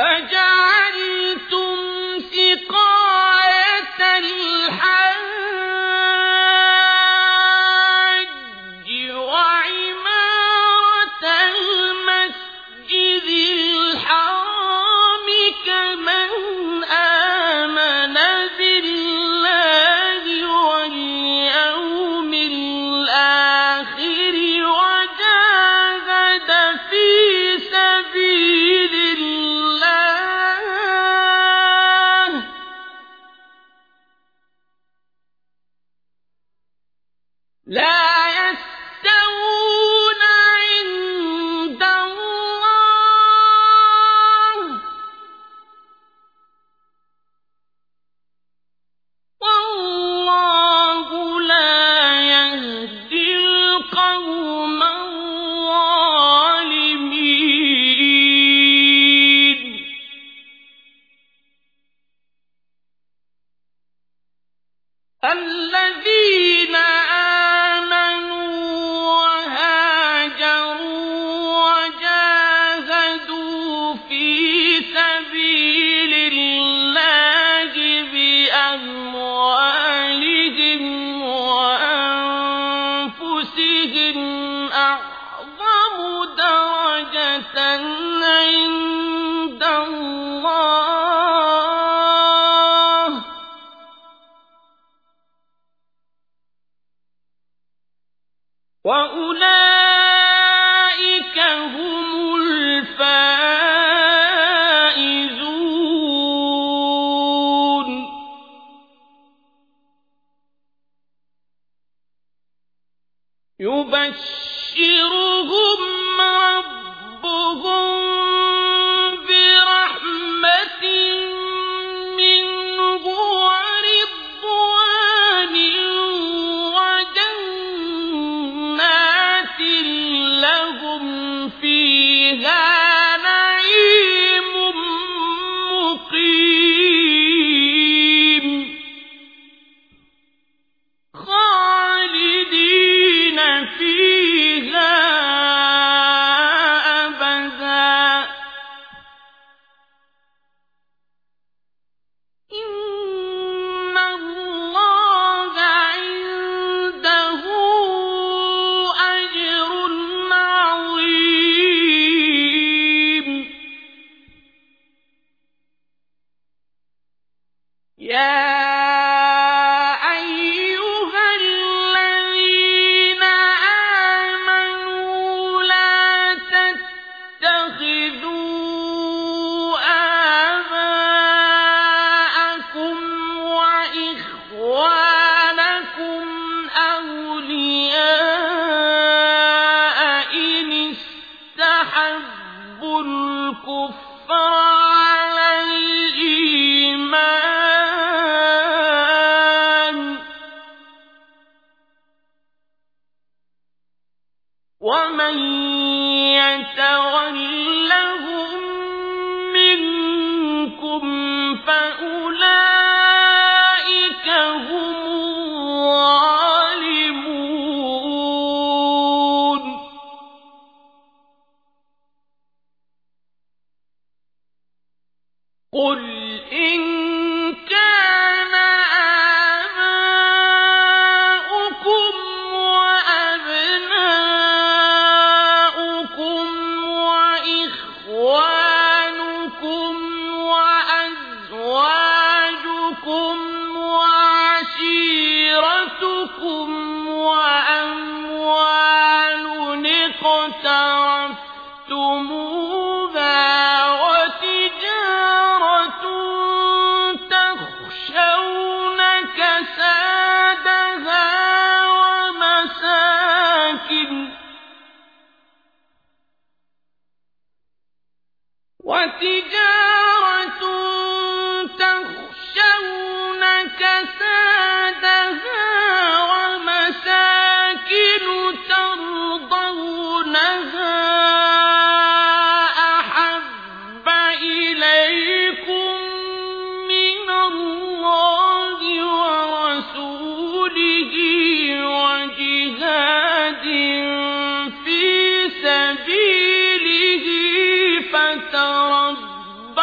أَجَعَلْتُمْ سِقَايَةَ الْحَاجِّ وَعِمَارَةَ الْمَسْجِدِ الْحَرَامِ كَمَنْ آمَنَ بِاللَّهِ وَالْيَوْمِ الْآخِرِ وَجَاهَدَ فِي سَبِيلِ اللَّهِ لَا يَسْتَوُونَ عِندَ اللَّهِ ۗ وَاللَّهُ لَا يَهْدِي الْقَوْمَ الظَّالِمِينَ. الَّذِينَ آمَنُوا وَهَاجَرُوا وَجَاهَدُوا فِي سَبِيلِ اللَّهِ بِأَمْوَالِهِمْ وَأَنفُسِهِمْ أَعْظَمُ دَرَجَةً عِندَ اللَّهِ ۗ وَأُولَٰئِكَ هُمُ الْفَائِزُونَ. يُبَشِّرُهُمْ رَبُّهُم بِرَحْمَةٍ مِّنْهُ وَرِضْوَانٍ وَجَنَّاتٍ لَّهُمْ فِيهَا نَعِيمٌ مُّقِيمٌ خَالِدِينَ فِيهَا أَبَدًا ۖ إِنَّ اللَّهَ عِندَهُ أَجْرٌ عَظِيمٌ. يَا أَيُّهَا الَّذِينَ آمَنُوا لَا تَتَّخِذُوا آبَاءَكُمْ وَإِخْوَانَكُمْ أَوْلِيَاءَ إِنِ اسْتَحَبُّوا الْكُفْرَ عَلَى الْإِيمَانِ ۚ وَمَن يَتَوَلَّهُم مِّنكُمْ فَأُولَٰئِكَ هُمُ الظَّالِمُونَ. قُلْ إِن كَانَ آبَاؤُكُمْ وَأَبْنَاؤُكُمْ وَإِخْوَانُكُمْ وَأَزْوَاجُكُمْ وَعَشِيرَتُكُمْ وَأَمْوَالٌ اقْتَرَفْتُمُوهَا وَتِجَارَةٌ تَخْشَوْنَ كَسَادَهَا وَمَسَاكِنُ تَرْضَوْنَهَا أَحَبَّ إِلَيْكُم مِّنَ اللَّهِ وَرَسُولِهِ وَجِهَادٍ فِي سَبِيلِهِ فَتَرَبَّصُوا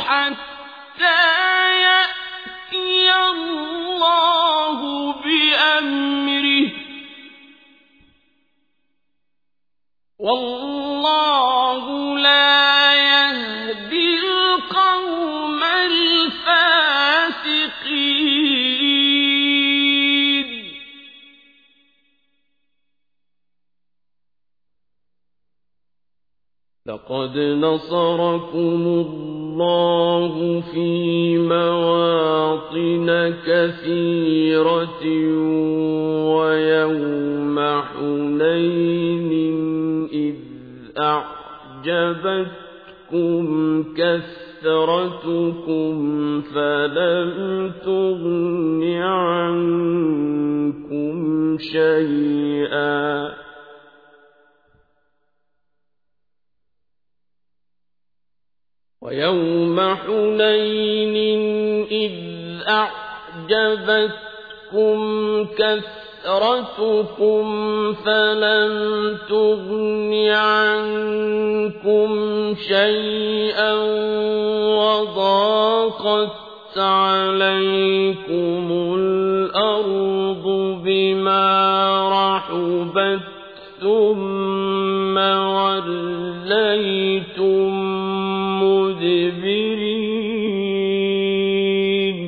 حتى يأتي الله بأمره والله لا يهدي القوم الفاسقين لقد نصركم الله في مواطن كثيرة ويوم حنين إذ أعجبتكم كثرتكم فلم تغن عنكم شيئا ويوم حنين إذ أعجبتكم كثرتكم فلم تغن عنكم شيئا وضاقت عليكم الأرض بما رحبت ثم وليتم مدبرين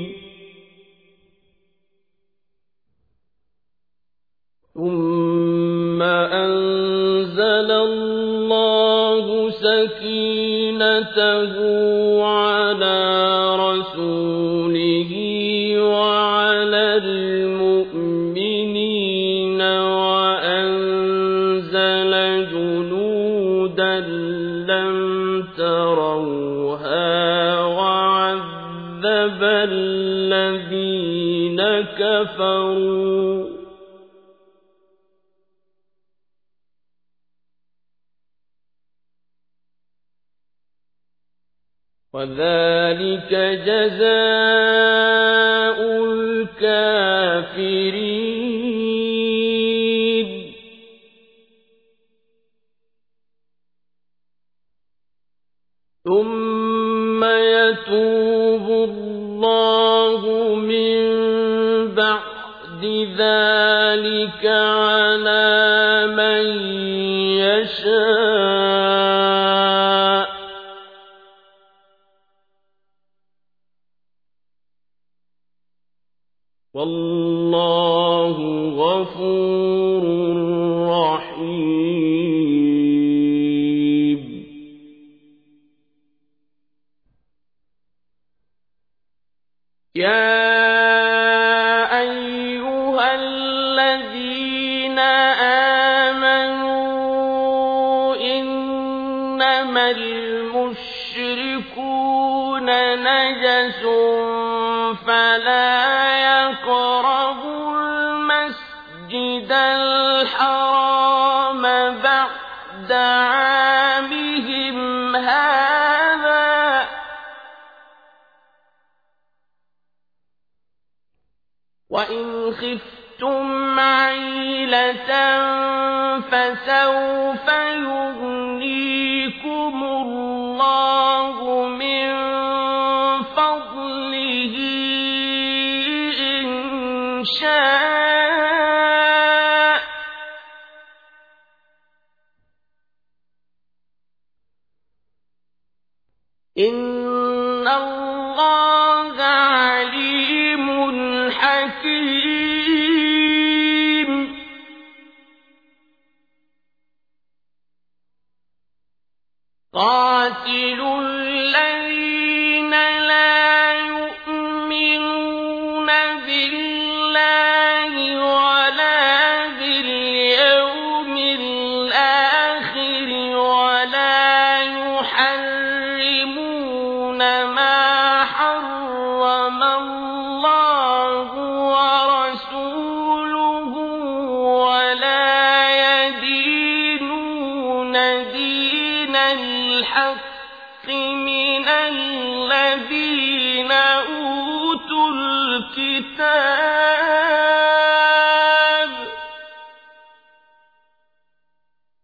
ثم أنزل الله سكينته على رسوله وعلى المؤمنين وأنزل جنودا لم تروها وعذب الذين كفروا وذلك جزاء الكافرين ثم يتوب الله من بعد ذلك على من يشاء والله غفور رحيم يا أيها الذين آمنوا إنما المشركون نجس فلا يقربوا المسجد الحرام بعد عامهم هذا وإن خفتم عيلة فسوف يغنيكم الله من فضله إن شاء إن الله عليم حكيم قاتلوا الذين لا يؤمنون بالله ولا باليوم الآخر ولا يحرمون ما حرم الله ورسوله ولا يدينون دين الحق من الذين أوتوا الكتاب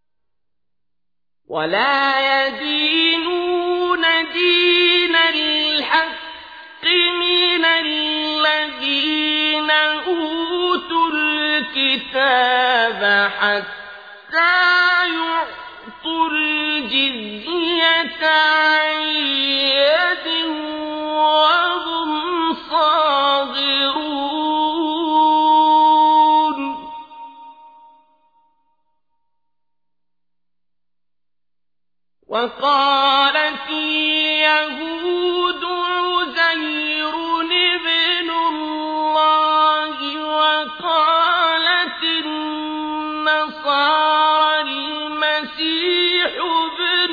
ولا يدينون دين من الذين أوتوا الكتاب حتى يعطوا الجزية عن يد وهم صاغرون وقالت اليهود عزير ابن الله وقالت النصارى المسيح ابن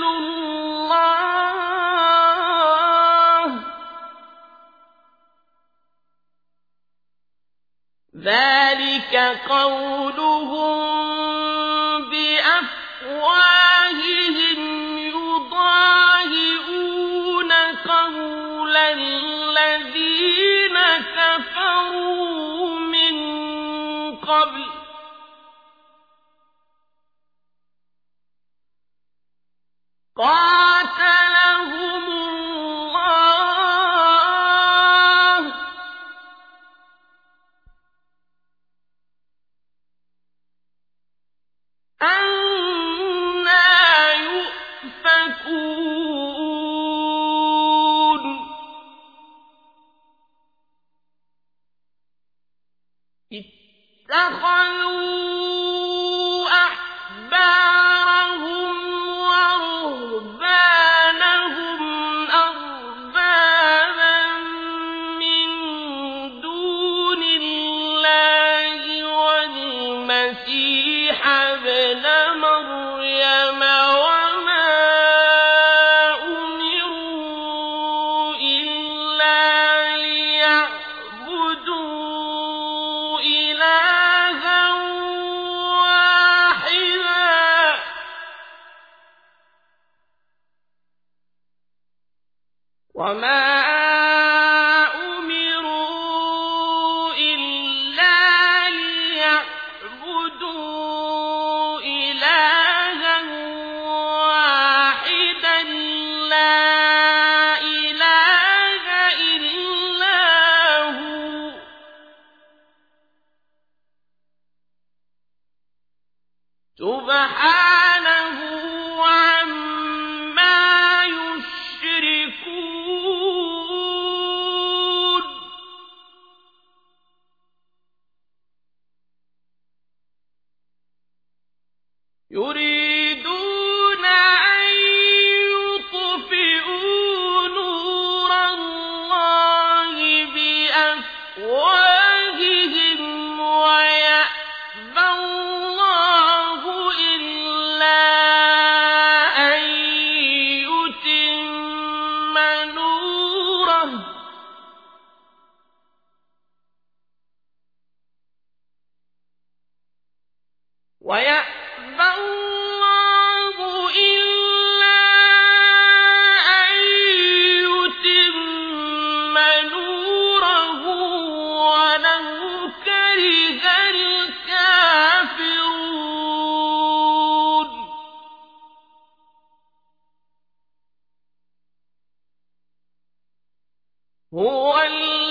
الله ذلك قولهم بأفواههم يضاهئون قول الذين كفروا من قبل قاتلهم الله أنى يؤفكون اتخذوا أحبارهم ورهبانهم أربابا من دون الله والمسيح ابن مريم وما أمروا إلا ليعبدوا إلها واحدا وما أمروا إلا ليعبدوا إلها واحدا لا إله إلا هو سبحانه عما يشركون يريدون أن يطفئوا نور الله بأفواههم ويأبى الله إلا أن يتم نوره ويأبى الله إلا أن يتم نوره ولو كره الكافرون هو